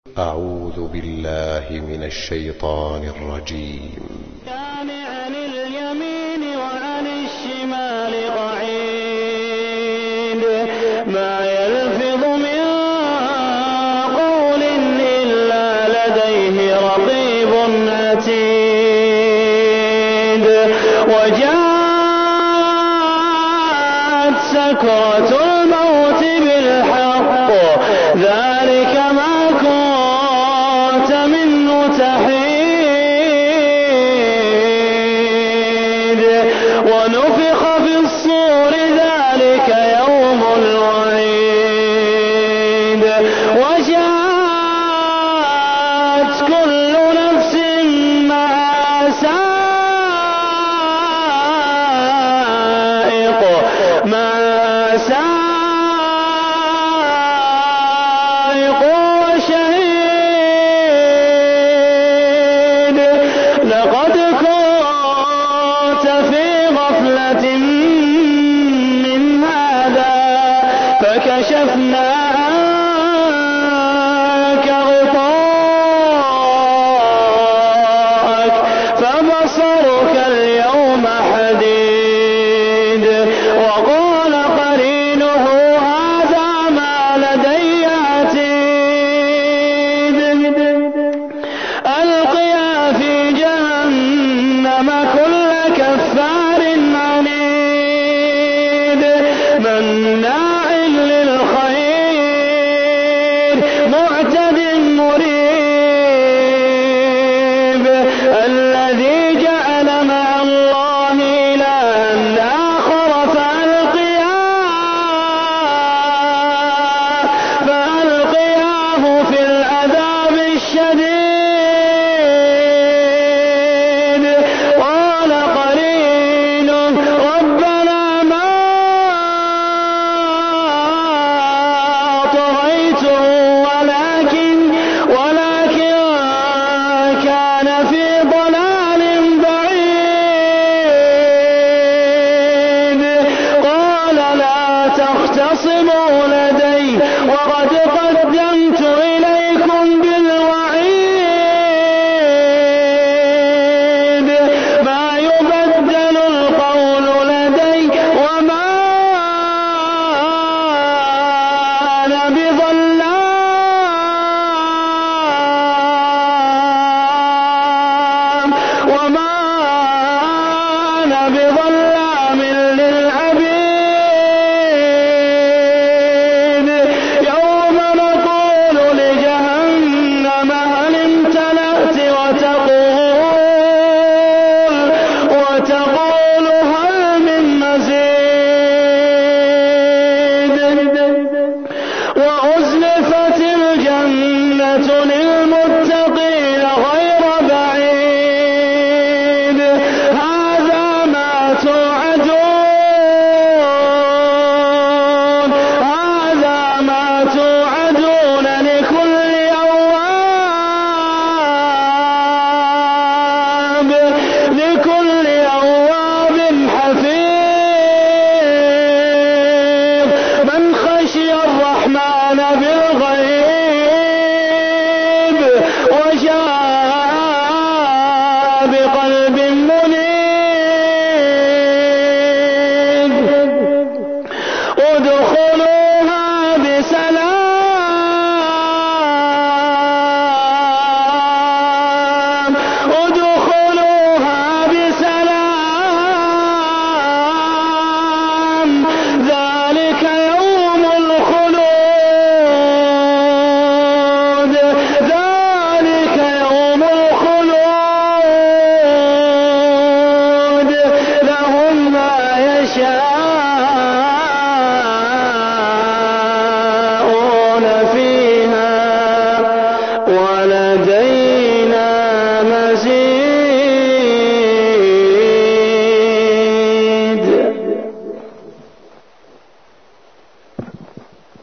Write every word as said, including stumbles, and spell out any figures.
أعوذ بالله من الشيطان الرجيم. عن اليمين وعن الشمال قعيد ما يلفظ من قول إلا لديه رقيب عتيد وجاءت سكرة الموت بالحق ذلك ما كنت منه تحيد ونفخ في الصور ذلك يوم الوعيد وجاءت كل نفس معها سائق معها سائق وشهيد لقد كنت في غفلة من هذا فكشفنا عنك غطاءك فبصرك اليوم حديد وقال قرينه هذا ما لدي عتيد ألقيا في جهنم كل كفار عنيد مناع للخير معتد مريب الذي جعل مع الله إلها آخر فألقياه فألقياه في العذاب الشديد قال قرينه ربنا ما طغيته ولكن ولكن كان في ضلال بعيد قال لا تختصموا لدي وقد قدمت إليكم بالوعيد ما يبدل القول لدي وما أنا بظلام وما أنا بظلام للعبيد يوم نقول لجهنم هل امتلأت وتقول وتقول هل من مزيد وأزلفت الجنة للمتقين غير بعيد هذا ما توعدون هذا ما توعدون لكل أواب لكل أواب حفيظ من خشي الرحمن بالغيب وجاء بقلب منيب ادخلوها بسلام ادخلوها بسلام ذلك يوم الخلود ذلك يوم الخلود لهم ما يشاءون